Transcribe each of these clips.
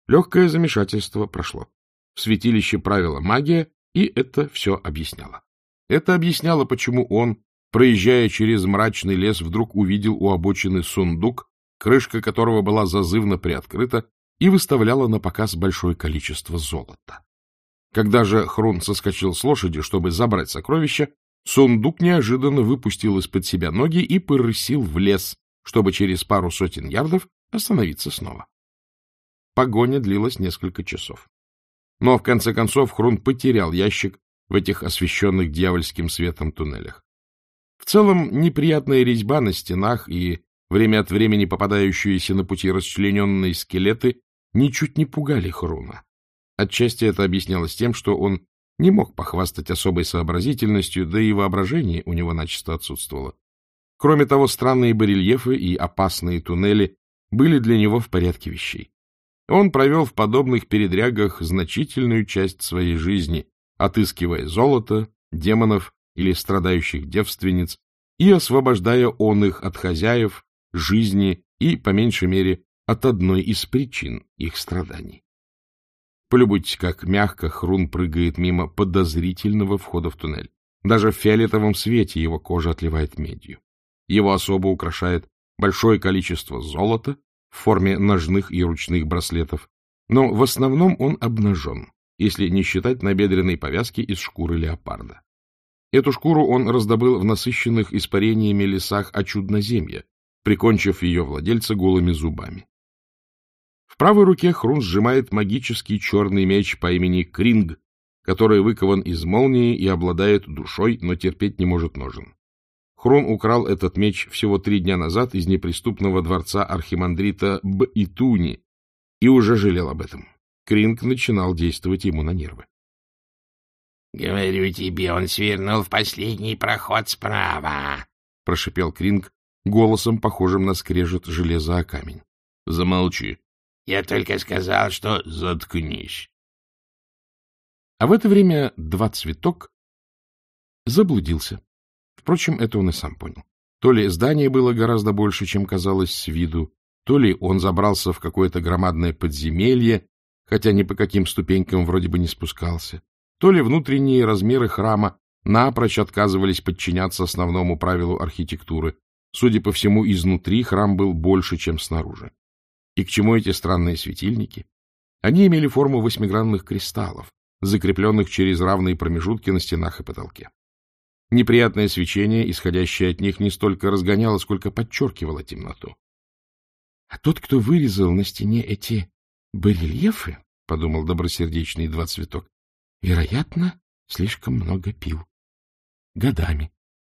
Легкое замешательство прошло. В святилище правила магия, и это все объясняло. Это объясняло, почему он, проезжая через мрачный лес, вдруг увидел у обочины сундук, крышка которого была зазывно приоткрыта и выставляла на показ большое количество золота. Когда же Хрун соскочил с лошади, чтобы забрать сокровища, сундук неожиданно выпустил из-под себя ноги и порысил в лес, чтобы через пару сотен ярдов остановиться снова. Погоня длилась несколько часов. Но, в конце концов, Хрун потерял ящик в этих освещенных дьявольским светом туннелях. В целом, неприятная резьба на стенах и время от времени попадающиеся на пути расчлененные скелеты ничуть не пугали Хруна. Отчасти это объяснялось тем, что он не мог похвастать особой сообразительностью, да и воображение у него начисто отсутствовало. Кроме того, странные барельефы и опасные туннели были для него в порядке вещей. Он провел в подобных передрягах значительную часть своей жизни, отыскивая золото, демонов или страдающих девственниц и освобождая он их от хозяев, жизни и, по меньшей мере, от одной из причин их страданий. Полюбуйтесь, как мягко Хрун прыгает мимо подозрительного входа в туннель. Даже в фиолетовом свете его кожа отливает медью. Его особо украшает большое количество золота в форме ножных и ручных браслетов, но в основном он обнажен, если не считать набедренной повязки из шкуры леопарда. Эту шкуру он раздобыл в насыщенных испарениями лесах Очудноземья, прикончив ее владельца голыми зубами. В правой руке Хрун сжимает магический черный меч по имени Кринг, который выкован из молнии и обладает душой, но терпеть не может ножен. Хрун украл этот меч всего 3 дня назад из неприступного дворца архимандрита Б-Итуни и уже жалел об этом. Кринг начинал действовать ему на нервы. — Говорю тебе, он свернул в последний проход справа, — прошипел Кринг голосом, похожим на скрежет железа о камень. — Замолчи. — Я только сказал, что заткнись. А в это время Два Цветок заблудился. Впрочем, это он и сам понял. То ли здание было гораздо больше, чем казалось с виду, то ли он забрался в какое-то громадное подземелье, хотя ни по каким ступенькам вроде бы не спускался, то ли внутренние размеры храма напрочь отказывались подчиняться основному правилу архитектуры. Судя по всему, изнутри храм был больше, чем снаружи. И к чему эти странные светильники? Они имели форму 8-гранных кристаллов, закрепленных через равные промежутки на стенах и потолке. Неприятное свечение, исходящее от них, не столько разгоняло, сколько подчеркивало темноту. — А тот, кто вырезал на стене эти барельефы, — подумал добросердечный Два Цветок, — вероятно, слишком много пил. Годами.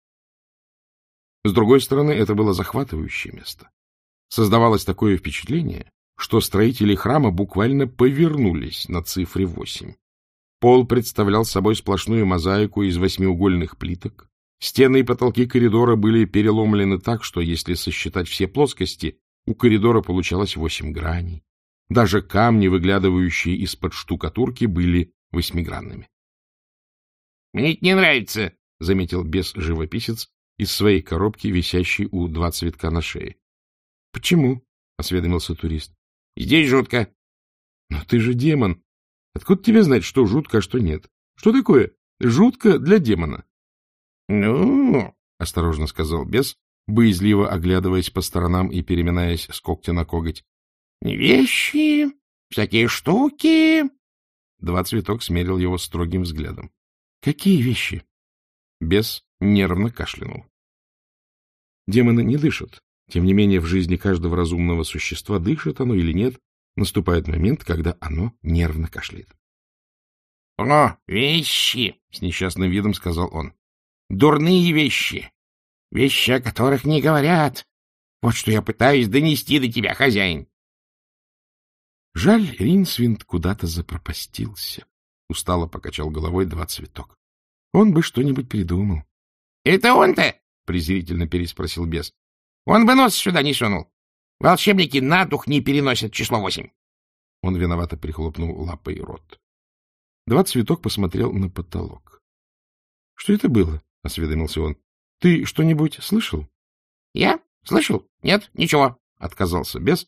С другой стороны, это было захватывающее место. Создавалось такое впечатление, что строители храма буквально повернулись на цифре 8. Пол представлял собой сплошную мозаику из 8-угольных плиток. Стены и потолки коридора были переломлены так, что, если сосчитать все плоскости, у коридора получалось 8 граней. Даже камни, выглядывающие из-под штукатурки, были 8-гранными. — Мне это не нравится, — заметил бес-живописец из своей коробки, висящей у Два Цветка на шее. — Почему? — осведомился турист. — Здесь жутко. — Но ты же демон. Откуда тебе знать, что жутко, а что нет? Что такое жутко для демона? — Ну, — осторожно сказал бес, боязливо оглядываясь по сторонам и переминаясь с когтя на коготь. — вещи, всякие штуки. Два Цветок смерил его строгим взглядом. — Какие вещи? Бес нервно кашлянул. Демоны не дышат. Тем не менее, в жизни каждого разумного существа, дышит оно или нет, наступает момент, когда оно нервно кашляет. — О, вещи! — с несчастным видом сказал он. — Дурные вещи. Вещи, о которых не говорят. Вот что я пытаюсь донести до тебя, хозяин. Жаль, Ринсвинд куда-то запропастился. Устало покачал головой Два Цветок. Он бы что-нибудь придумал. — Это он-то? — презрительно переспросил бес. — Он бы нос сюда не сунул. Волшебники на дух не переносят число 8. Он виновато прихлопнул лапой рот. Два Цветок посмотрел на потолок. — Что это было? — осведомился он. — Ты что-нибудь слышал? — Я? Слышал? Нет, ничего, — отказался бес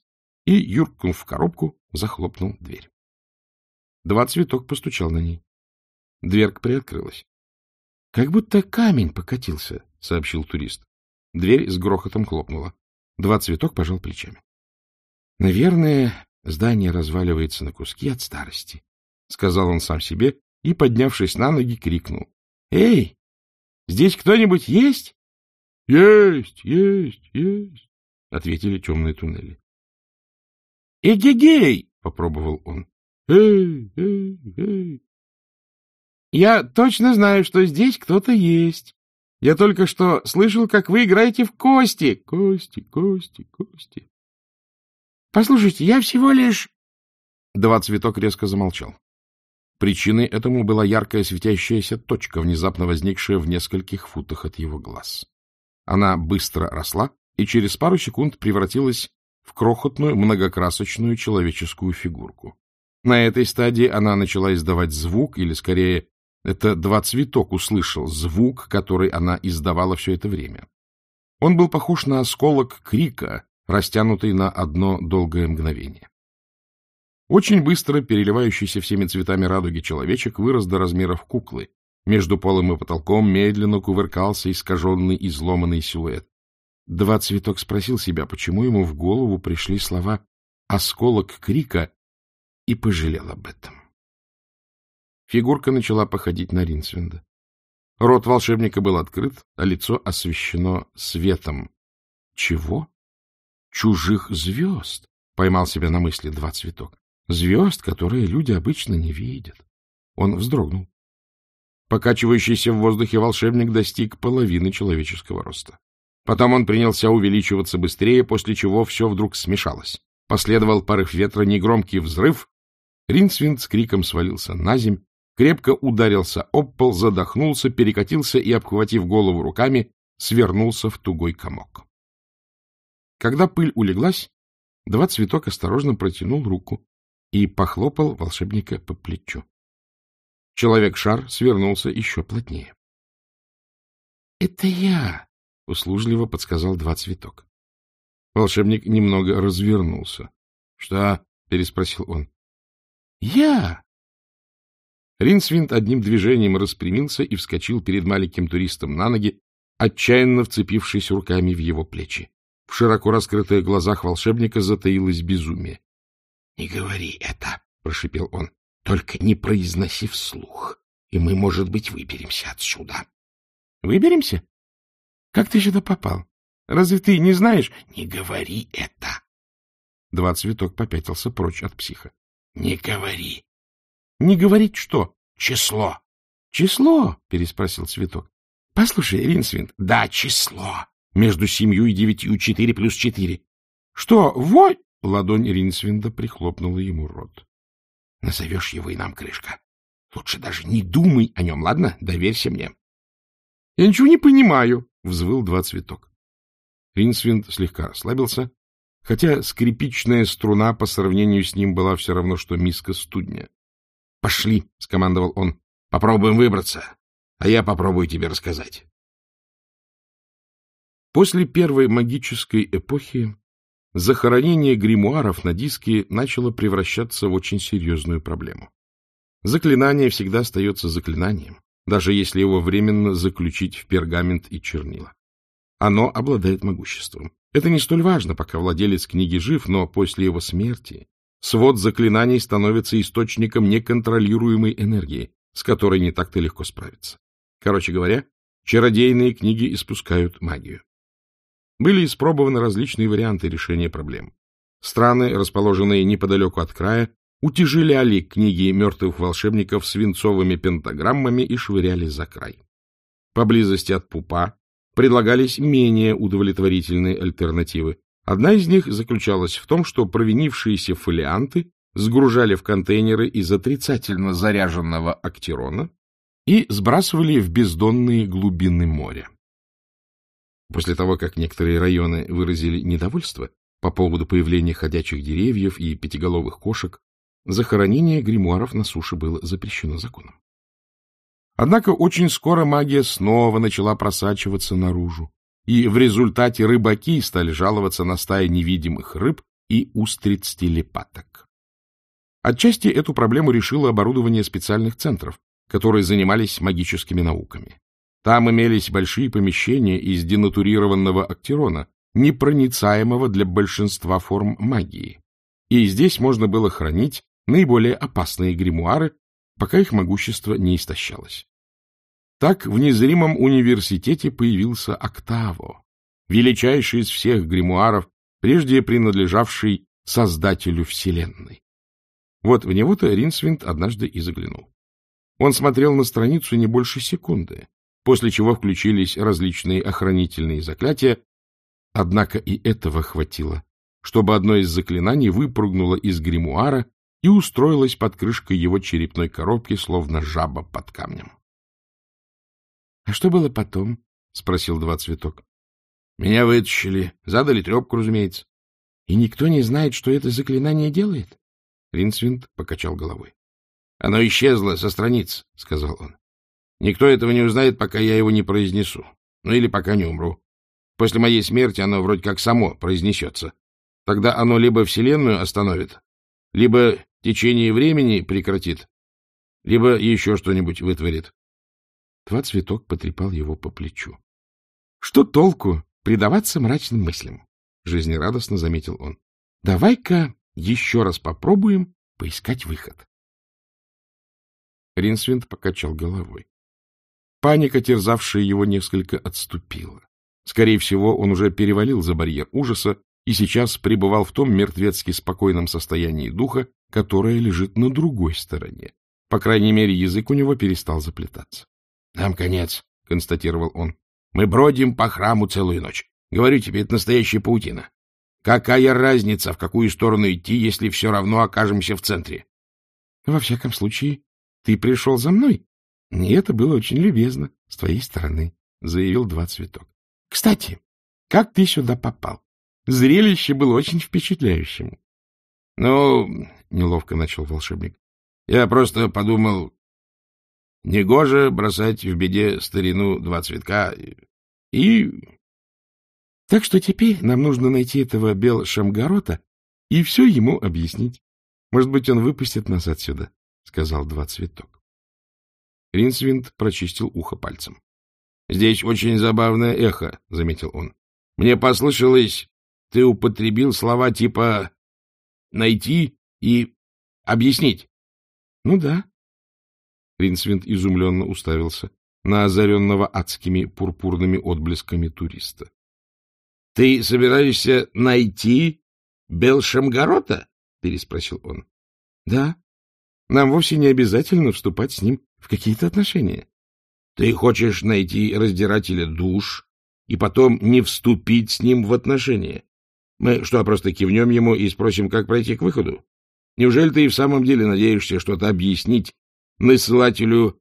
и, юркнув в коробку, захлопнул дверь. Два Цветок постучал на ней. Дверка приоткрылась. — Как будто камень покатился, — сообщил турист. Дверь с грохотом хлопнула. Два Цветок пожал плечами. — Наверное, здание разваливается на куски от старости, — сказал он сам себе и, поднявшись на ноги, крикнул. — Эй, здесь кто-нибудь есть? — Есть, есть, — ответили темные туннели. — Эгегей! — попробовал он. — Эй! Я точно знаю, что здесь кто-то есть. Я только что слышал, как вы играете в кости. Кости. Послушайте, я всего лишь... Два Цветок резко замолчал. Причиной этому была яркая светящаяся точка, внезапно возникшая в нескольких футах от его глаз. Она быстро росла и через пару секунд превратилась в крохотную многокрасочную человеческую фигурку. На этой стадии она начала издавать звук, или, скорее, это Два Цветок услышал звук, который она издавала все это время. Он был похож на осколок крика, растянутый на одно долгое мгновение. Очень быстро переливающийся всеми цветами радуги человечек вырос до размеров куклы. Между полом и потолком медленно кувыркался искаженный, изломанный силуэт. Два Цветок спросил себя, почему ему в голову пришли слова «осколок крика», и пожалел об этом. Фигурка начала походить на Ринсвинда. Рот волшебника был открыт, а лицо освещено светом. Чего? Чужих звезд, поймал себя на мысли Два Цветок. Звезд, которые люди обычно не видят. Он вздрогнул. Покачивающийся в воздухе волшебник достиг половины человеческого роста. Потом он принялся увеличиваться быстрее, после чего все вдруг смешалось. Последовал порыв ветра, негромкий взрыв. Ринсвинд с криком свалился наземь, крепко ударился об пол, задохнулся, перекатился и, обхватив голову руками, свернулся в тугой комок. Когда пыль улеглась, Два Цветок осторожно протянул руку и похлопал волшебника по плечу. Человек-шар свернулся еще плотнее. — Это я! — услужливо подсказал Два Цветок. Волшебник немного развернулся. — Что? — переспросил он. — Я! Ринсвинд одним движением распрямился и вскочил перед маленьким туристом на ноги, отчаянно вцепившись руками в его плечи. В широко раскрытых глазах волшебника затаилось безумие. — Не говори это, — прошипел он, — только не произноси вслух, и мы, может быть, выберемся отсюда. — Выберемся? Как ты сюда попал? Разве ты не знаешь? — Не говори это. Два Цветок попятился прочь от психа. — Не говори. — Не говорить что? — Число. — Число? — переспросил Цветок. — Послушай, Ринсвинд. — Да, число. Между 7 и 9 4 плюс 4. — Что, вот? Ладонь Ринсвинда прихлопнула ему рот. — Назовешь его, и нам крышка. Лучше даже не думай о нем, ладно? Доверься мне. — Я ничего не понимаю, — взвыл Два Цветок. Ринсвинд слегка расслабился, хотя скрипичная струна по сравнению с ним была все равно, что миска студня. — Пошли, — скомандовал он, — попробуем выбраться, а я попробую тебе рассказать. После первой магической эпохи захоронение гримуаров на диске начало превращаться в очень серьезную проблему. Заклинание всегда остается заклинанием, даже если его временно заключить в пергамент и чернила. Оно обладает могуществом. Это не столь важно, пока владелец книги жив, но после его смерти свод заклинаний становится источником неконтролируемой энергии, с которой не так-то легко справиться. Короче говоря, чародейные книги испускают магию. Были испробованы различные варианты решения проблем. Страны, расположенные неподалеку от края, утяжеляли книги мертвых волшебников свинцовыми пентаграммами и швыряли за край. Поблизости от Пупа предлагались менее удовлетворительные альтернативы. Одна из них заключалась в том, что провинившиеся фолианты сгружали в контейнеры из отрицательно заряженного актирона и сбрасывали в бездонные глубины моря. После того, как некоторые районы выразили недовольство по поводу появления ходячих деревьев и пятиголовых кошек, захоронение гримуаров на суше было запрещено законом. Однако очень скоро магия снова начала просачиваться наружу, и в результате рыбаки стали жаловаться на стаи невидимых рыб, и устриц-телепаток. Отчасти эту проблему решило оборудование специальных центров, которые занимались магическими науками. Там имелись большие помещения из денатурированного актерона, непроницаемого для большинства форм магии. И здесь можно было хранить наиболее опасные гримуары, пока их могущество не истощалось. Так в незримом университете появился Октаво, величайший из всех гримуаров, прежде принадлежавший создателю Вселенной. Вот в него-то Ринсвинд однажды и заглянул. Он смотрел на страницу не больше секунды, после чего включились различные охранительные заклятия, однако и этого хватило, чтобы одно из заклинаний выпрыгнуло из гримуара и устроилось под крышкой его черепной коробки, словно жаба под камнем. — А что было потом? — спросил Два Цветок. — Меня вытащили, задали трепку, разумеется. — И никто не знает, что это заклинание делает? Ринсвинд покачал головой. — Оно исчезло со страниц, — сказал он. — Никто этого не узнает, пока я его не произнесу. Ну или пока не умру. После моей смерти оно вроде как само произнесется. Тогда оно либо Вселенную остановит, либо течение времени прекратит, либо еще что-нибудь вытворит. Два Цветок потрепал его по плечу. — Что толку предаваться мрачным мыслям? — жизнерадостно заметил он. — Давай-ка еще раз попробуем поискать выход. Ринсвинд покачал головой. Паника, терзавшая его, несколько отступила. Скорее всего, он уже перевалил за барьер ужаса и сейчас пребывал в том мертвецки спокойном состоянии духа, которое лежит на другой стороне. По крайней мере, язык у него перестал заплетаться. — Нам конец, — констатировал он. — Мы бродим по храму целую ночь. Говорю тебе, это настоящая паутина. Какая разница, в какую сторону идти, если все равно окажемся в центре? — Во всяком случае, ты пришел за мной. И это было очень любезно с твоей стороны, — заявил Два Цветок. — Кстати, как ты сюда попал? Зрелище было очень впечатляющим. — Ну, — неловко начал волшебник, — я просто подумал, негоже бросать в беде старину Два Цветка. И... Так что теперь нам нужно найти этого Бел-Шамгарота и все ему объяснить. Может быть, он выпустит нас отсюда, — сказал Два Цветок. Ринсвинд прочистил ухо пальцем. — Здесь очень забавное эхо, — заметил он. — Мне послышалось, ты употребил слова типа «найти» и «объяснить». — Ну да. Ринсвинд изумленно уставился на озаренного адскими пурпурными отблесками туриста. — Ты собираешься найти Бел-Шамгарота? — переспросил он. — Да. Нам вовсе не обязательно вступать с ним в какие-то отношения. Ты хочешь найти раздирателя душ и потом не вступить с ним в отношения? Мы что, просто кивнем ему и спросим, как пройти к выходу? Неужели ты и в самом деле надеешься что-то объяснить насылателю...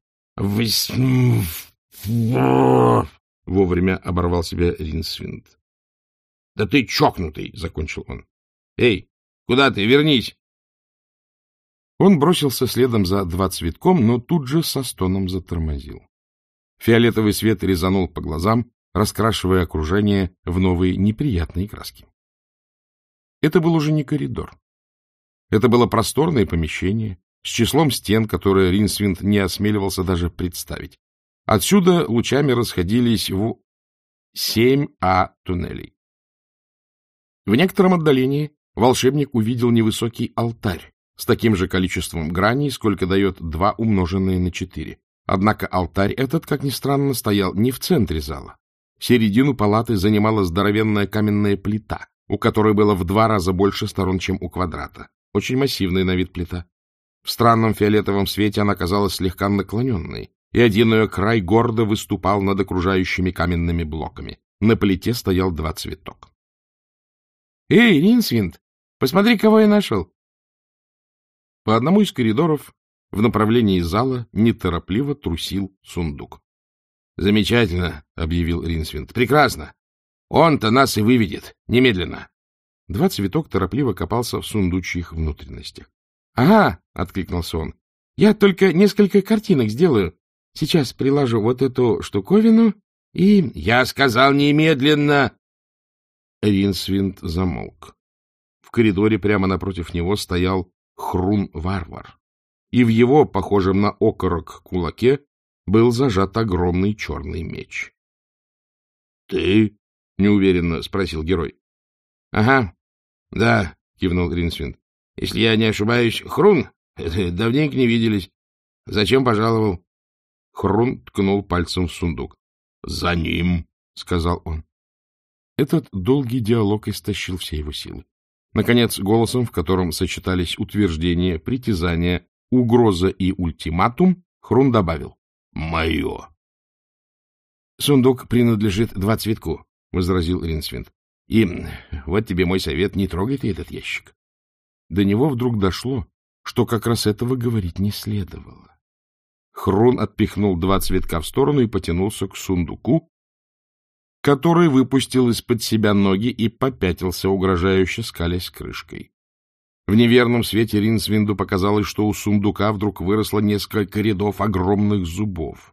Вовремя оборвал себя Ринсвинд. — Да ты чокнутый, — закончил он. — Эй, куда ты? Вернись! Он бросился следом за Два Цветком, но тут же со стоном затормозил. Фиолетовый свет резанул по глазам, раскрашивая окружение в новые неприятные краски. Это был уже не коридор. Это было просторное помещение с числом стен, которые Ринсвинд не осмеливался даже представить. Отсюда лучами расходились в 7А туннелей. В некотором отдалении волшебник увидел невысокий алтарь с таким же количеством граней, сколько дает 2 умноженное на 4. Однако алтарь этот, как ни странно, стоял не в центре зала. Середину палаты занимала здоровенная каменная плита, у которой было в 2 раза больше сторон, чем у квадрата. Очень массивная на вид плита. В странном фиолетовом свете она казалась слегка наклоненной, и один ее край гордо выступал над окружающими каменными блоками. На плите стоял Два Цветок. — Эй, Ринсвинд, посмотри, кого я нашел! По одному из коридоров в направлении зала неторопливо трусил сундук. — Замечательно, — объявил Ринсвинд. — Прекрасно. Он-то нас и выведет. Немедленно. Два Цветок торопливо копался в сундучьих внутренностях. — Ага, — откликнулся он. — Я только несколько картинок сделаю. Сейчас приложу вот эту штуковину и... — Я сказал немедленно! Ринсвинд замолк. В в коридоре прямо напротив него стоял Хрун-варвар, и в его, похожем на окорок, кулаке был зажат огромный черный меч. — Ты? — неуверенно спросил герой. — Ага, да, — кивнул Ринсвинд. — Если я не ошибаюсь, Хрун? Давненько не виделись. Зачем пожаловал? Хрун ткнул пальцем в сундук. — За ним, — сказал он. Этот долгий диалог истощил все его силы. Наконец, голосом, в котором сочетались утверждение, притязание, угроза и ультиматум, Хрун добавил: — Мое. — Сундук принадлежит Двацветку, — возразил Ринсвинд. — И вот тебе мой совет: не трогай ты этот ящик. До него вдруг дошло, что как раз этого говорить не следовало. Хрун отпихнул Двацветка в сторону и потянулся к сундуку, который выпустил из-под себя ноги и попятился, угрожающе скалясь крышкой. В неверном свете Ринсвинду показалось, что у сундука вдруг выросло несколько рядов огромных зубов.